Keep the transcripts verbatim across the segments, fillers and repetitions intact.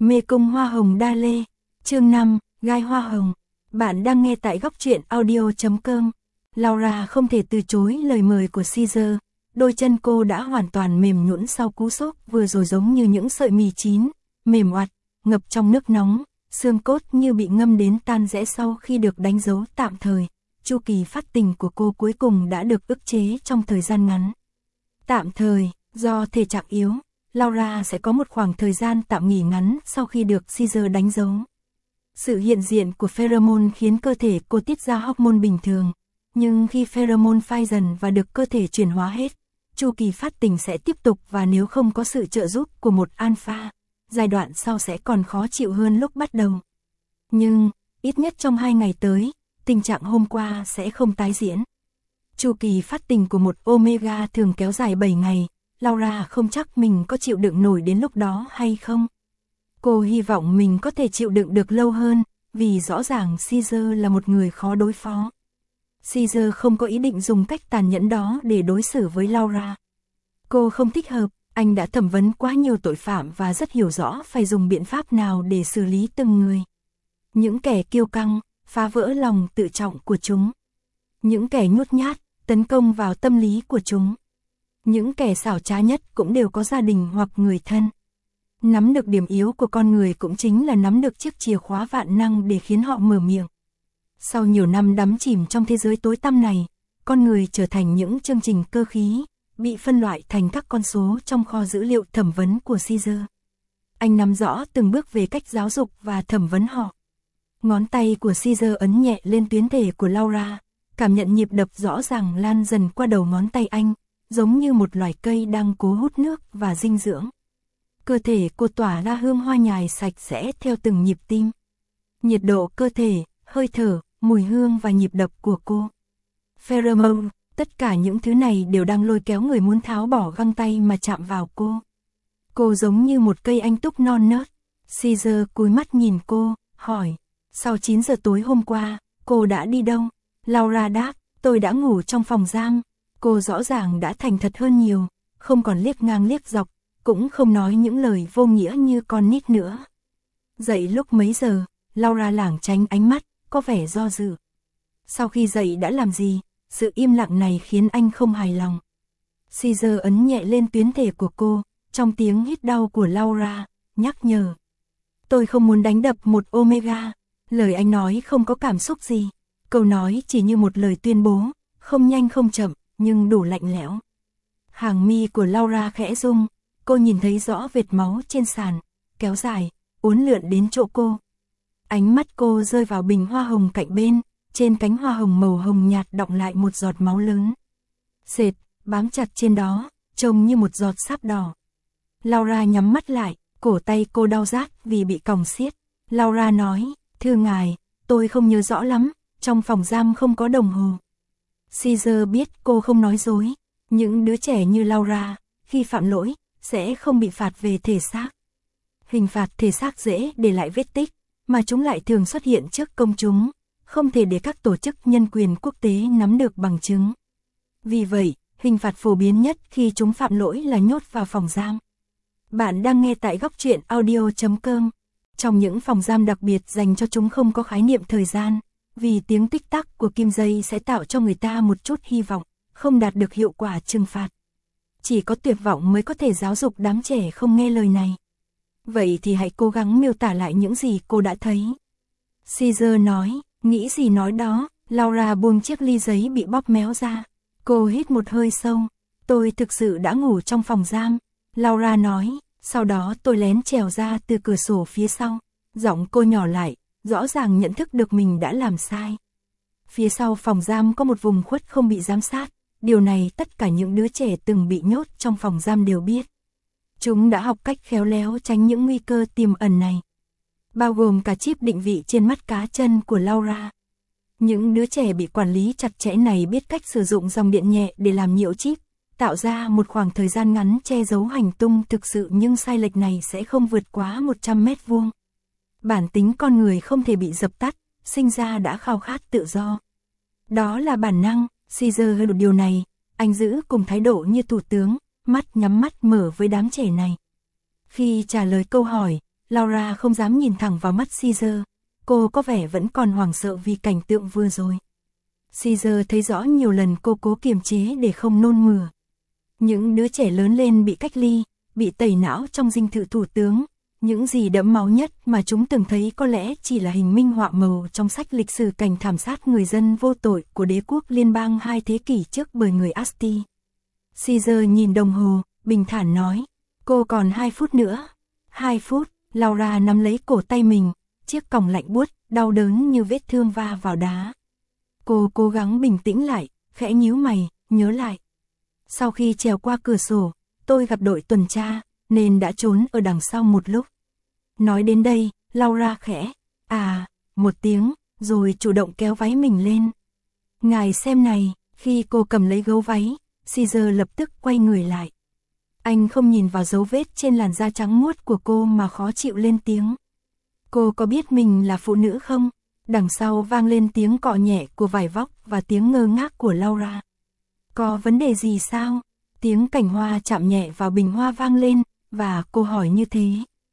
Mê cung hoa hồng đa lê, chương năm, gai hoa hồng. Bạn đang nghe tại góc truyện audio chấm com. Laura không thể từ chối lời mời của Caesar. Đôi chân cô đã hoàn toàn mềm nhũn sau cú sốc vừa rồi, giống như những sợi mì chín, mềm oặt, ngập trong nước nóng, xương cốt như bị ngâm đến tan rẽ sau khi được đánh dấu tạm thời. Chu kỳ phát tình của cô cuối cùng đã được ức chế trong thời gian ngắn. Tạm thời, do thể trạng yếu, Laura sẽ có một khoảng thời gian tạm nghỉ ngắn sau khi được Caesar đánh dấu. Sự hiện diện của pheromone khiến cơ thể cô tiết ra hormone bình thường, nhưng khi pheromone phai dần và được cơ thể chuyển hóa hết, chu kỳ phát tình sẽ tiếp tục, và nếu không có sự trợ giúp của một alpha, giai đoạn sau sẽ còn khó chịu hơn lúc bắt đầu. Nhưng, ít nhất trong hai ngày tới, tình trạng hôm qua sẽ không tái diễn. Chu kỳ phát tình của một omega thường kéo dài bảy ngày, Laura không chắc mình có chịu đựng nổi đến lúc đó hay không. Cô hy vọng mình có thể chịu đựng được lâu hơn, vì rõ ràng Caesar là một người khó đối phó. Caesar không có ý định dùng cách tàn nhẫn đó để đối xử với Laura. Cô không thích hợp, anh đã thẩm vấn quá nhiều tội phạm và rất hiểu rõ phải dùng biện pháp nào để xử lý từng người. Những kẻ kiêu căng, phá vỡ lòng tự trọng của chúng. Những kẻ nhút nhát, tấn công vào tâm lý của chúng. Những kẻ xảo trá nhất cũng đều có gia đình hoặc người thân. Nắm được điểm yếu của con người cũng chính là nắm được chiếc chìa khóa vạn năng để khiến họ mở miệng. Sau nhiều năm đắm chìm trong thế giới tối tăm này, con người trở thành những chương trình cơ khí, bị phân loại thành các con số trong kho dữ liệu thẩm vấn của Caesar. Anh nắm rõ từng bước về cách giáo dục và thẩm vấn họ. Ngón tay của Caesar ấn nhẹ lên tuyến thể của Laura, cảm nhận nhịp đập rõ ràng lan dần qua đầu ngón tay anh, giống như một loài cây đang cố hút nước và dinh dưỡng. Cơ thể cô tỏa ra hương hoa nhài sạch sẽ theo từng nhịp tim. Nhiệt độ cơ thể, hơi thở, mùi hương và nhịp đập của cô. Pheromone, tất cả những thứ này đều đang lôi kéo người muốn tháo bỏ găng tay mà chạm vào cô. Cô giống như một cây anh túc non nớt. Caesar cúi mắt nhìn cô, hỏi, sau chín giờ tối hôm qua, cô đã đi đâu? Laura đáp, tôi đã ngủ trong phòng giam. Cô rõ ràng đã thành thật hơn nhiều, không còn liếc ngang liếc dọc, cũng không nói những lời vô nghĩa như con nít nữa. Dậy lúc mấy giờ? Laura lảng tránh ánh mắt, có vẻ do dự. Sau khi dậy đã làm gì? Sự im lặng này khiến anh không hài lòng. Caesar ấn nhẹ lên tuyến thể của cô, trong tiếng hít đau của Laura, nhắc nhở. Tôi không muốn đánh đập một omega. Lời anh nói không có cảm xúc gì. Câu nói chỉ như một lời tuyên bố, không nhanh không chậm, nhưng đủ lạnh lẽo. Hàng mi của Laura khẽ rung, cô nhìn thấy rõ vệt máu trên sàn, kéo dài, uốn lượn đến chỗ cô. Ánh mắt cô rơi vào bình hoa hồng cạnh bên, trên cánh hoa hồng màu hồng nhạt đọng lại một giọt máu lớn. Sệt, bám chặt trên đó, trông như một giọt sáp đỏ. Laura nhắm mắt lại, cổ tay cô đau rát vì bị còng siết. Laura nói, thưa ngài, tôi không nhớ rõ lắm, trong phòng giam không có đồng hồ. Caesar biết cô không nói dối. Những đứa trẻ như Laura, khi phạm lỗi, sẽ không bị phạt về thể xác. Hình phạt thể xác dễ để lại vết tích, mà chúng lại thường xuất hiện trước công chúng, không thể để các tổ chức nhân quyền quốc tế nắm được bằng chứng. Vì vậy, hình phạt phổ biến nhất khi chúng phạm lỗi là nhốt vào phòng giam. Bạn đang nghe tại góc truyện audio chấm com. Trong những phòng giam đặc biệt dành cho chúng không có khái niệm thời gian, vì tiếng tích tắc của kim dây sẽ tạo cho người ta một chút hy vọng, không đạt được hiệu quả trừng phạt. Chỉ có tuyệt vọng mới có thể giáo dục đám trẻ không nghe lời này. Vậy thì hãy cố gắng miêu tả lại những gì cô đã thấy. Caesar nói, nghĩ gì nói đó. Laura buông chiếc ly giấy bị bóp méo ra. Cô hít một hơi sâu. Tôi thực sự đã ngủ trong phòng giam. Laura nói, sau đó tôi lén trèo ra từ cửa sổ phía sau. Giọng cô nhỏ lại, rõ ràng nhận thức được mình đã làm sai. Phía sau phòng giam có một vùng khuất không bị giám sát. Điều này tất cả những đứa trẻ từng bị nhốt trong phòng giam đều biết. Chúng đã học cách khéo léo tránh những nguy cơ tiềm ẩn này, bao gồm cả chip định vị trên mắt cá chân của Laura. Những đứa trẻ bị quản lý chặt chẽ này biết cách sử dụng dòng điện nhẹ để làm nhiễu chip, tạo ra một khoảng thời gian ngắn che giấu hành tung thực sự, nhưng sai lệch này sẽ không vượt quá một trăm mét vuông. Bản tính con người không thể bị dập tắt, sinh ra đã khao khát tự do. Đó là bản năng. Caesar hiểu điều này, anh giữ cùng thái độ như thủ tướng, mắt nhắm mắt mở với đám trẻ này. Khi trả lời câu hỏi, Laura không dám nhìn thẳng vào mắt Caesar. Cô có vẻ vẫn còn hoảng sợ vì cảnh tượng vừa rồi. Caesar thấy rõ nhiều lần cô cố kiềm chế để không nôn mửa. Những đứa trẻ lớn lên bị cách ly, bị tẩy não trong dinh thự thủ tướng. Những gì đẫm máu nhất mà chúng từng thấy có lẽ chỉ là hình minh họa màu trong sách lịch sử cảnh thảm sát người dân vô tội của đế quốc liên bang hai thế kỷ trước bởi người Asti. Caesar nhìn đồng hồ, bình thản nói, cô còn hai phút nữa. Hai phút, Laura nắm lấy cổ tay mình, chiếc còng lạnh buốt, đau đớn như vết thương va vào đá. Cô cố gắng bình tĩnh lại, khẽ nhíu mày, nhớ lại. Sau khi trèo qua cửa sổ, tôi gặp đội tuần tra, nên đã trốn ở đằng sau một lúc. Nói đến đây, Laura khẽ, à, một tiếng, rồi chủ động kéo váy mình lên. Ngài xem này, khi cô cầm lấy gấu váy, Caesar lập tức quay người lại. Anh không nhìn vào dấu vết trên làn da trắng muốt của cô mà khó chịu lên tiếng. Cô có biết mình là phụ nữ không? Đằng sau vang lên tiếng cọ nhẹ của vải vóc và tiếng ngơ ngác của Laura. Có vấn đề gì sao? Tiếng cành hoa chạm nhẹ vào bình hoa vang lên, và cô hỏi như thế.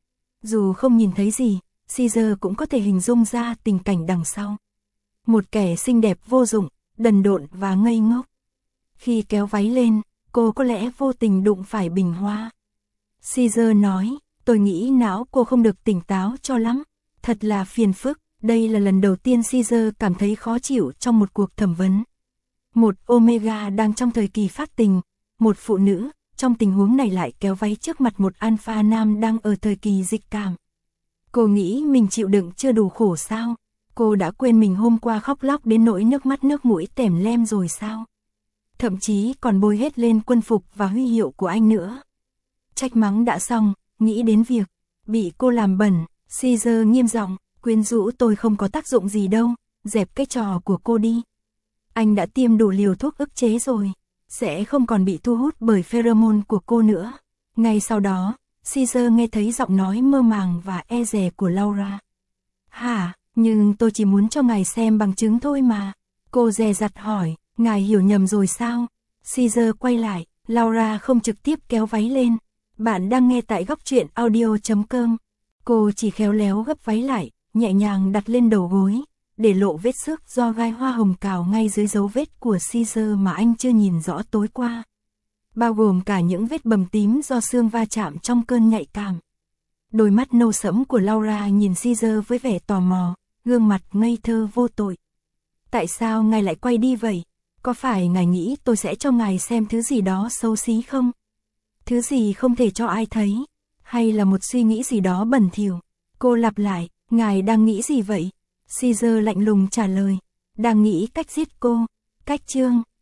Dù không nhìn thấy gì, Caesar cũng có thể hình dung ra tình cảnh đằng sau. Một kẻ xinh đẹp vô dụng, đần độn và ngây ngốc. Khi kéo váy lên, cô có lẽ vô tình đụng phải bình hoa. Caesar nói, tôi nghĩ não cô không được tỉnh táo cho lắm. Thật là phiền phức, đây là lần đầu tiên Caesar cảm thấy khó chịu trong một cuộc thẩm vấn. Một Omega đang trong thời kỳ phát tình, một phụ nữ, trong tình huống này lại kéo váy trước mặt một alpha nam đang ở thời kỳ dịch cảm. Cô nghĩ mình chịu đựng chưa đủ khổ sao? Cô đã quên mình hôm qua khóc lóc đến nỗi nước mắt nước mũi tèm lem rồi sao? Thậm chí còn bôi hết lên quân phục và huy hiệu của anh nữa. Trách mắng đã xong, nghĩ đến việc bị cô làm bẩn, Caesar nghiêm giọng, quyến rũ tôi không có tác dụng gì đâu, dẹp cái trò của cô đi. Anh đã tiêm đủ liều thuốc ức chế rồi, sẽ không còn bị thu hút bởi pheromone của cô nữa. Ngay sau đó, Caesar nghe thấy giọng nói mơ màng và e dè của Laura. Hả, nhưng tôi chỉ muốn cho ngài xem bằng chứng thôi mà. Cô dè dặt hỏi, ngài hiểu nhầm rồi sao? Caesar quay lại, Laura không trực tiếp kéo váy lên. Bạn đang nghe tại góc truyện audio chấm com. Cô chỉ khéo léo gấp váy lại, nhẹ nhàng đặt lên đầu gối, để lộ vết xước do gai hoa hồng cào ngay dưới dấu vết của Caesar mà anh chưa nhìn rõ tối qua. Bao gồm cả những vết bầm tím do xương va chạm trong cơn nhạy cảm. Đôi mắt nâu sẫm của Laura nhìn Caesar với vẻ tò mò, gương mặt ngây thơ vô tội. Tại sao ngài lại quay đi vậy? Có phải ngài nghĩ tôi sẽ cho ngài xem thứ gì đó xấu xí không? Thứ gì không thể cho ai thấy? Hay là một suy nghĩ gì đó bẩn thỉu? Cô lặp lại, ngài đang nghĩ gì vậy? Caesar lạnh lùng trả lời, đang nghĩ cách giết cô. Cách chương,